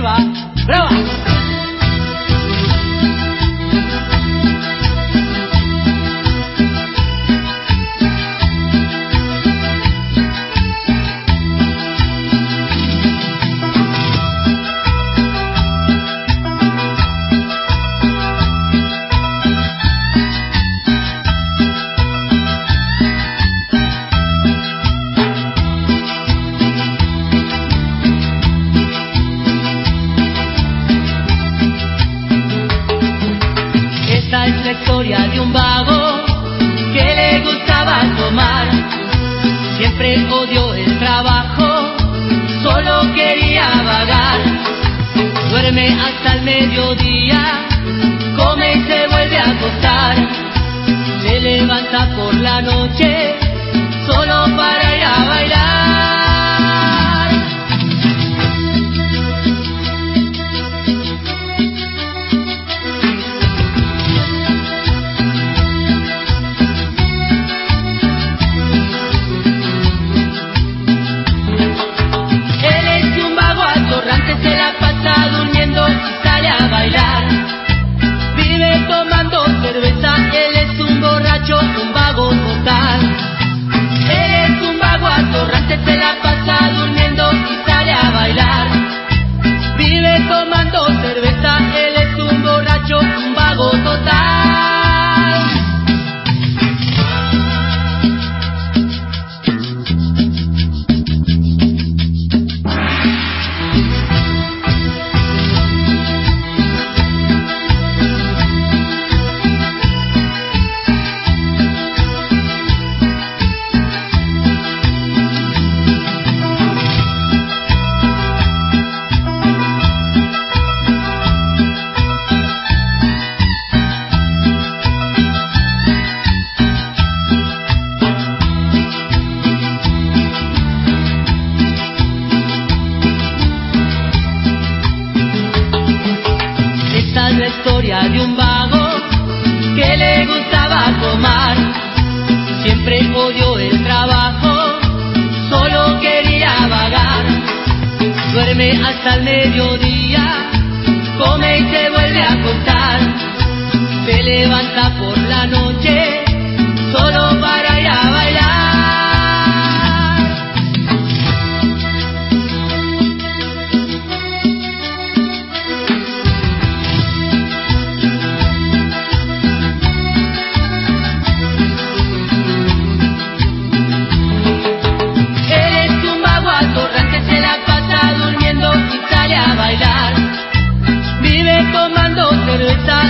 va. ¡Brava! Esta es la historia de un vago que le gustaba tomar. Siempre odió el trabajo, solo quería vagar. Duerme hasta el mediodía, come y se vuelve a acostar. Se levanta por la noche, solo para ir a bailar. Se la pasa durmiendo y sale a bailar. Vive tomando cerveza, él es un borracho, un vago total. Él es un vago atorrante, se la pasa durmiendo y sale a bailar. Vive tomando cerveza, él es un borracho, un vago total. Esta es la historia de un vago que le gustaba tomar. Siempre odió el trabajo, solo quería vagar. Duerme hasta el mediodía, come y se vuelve a acostar. Se levanta por la noche, solo para ir a bailar. Se la pasa durmiendo y sale a bailar. Vive tomando cerveza,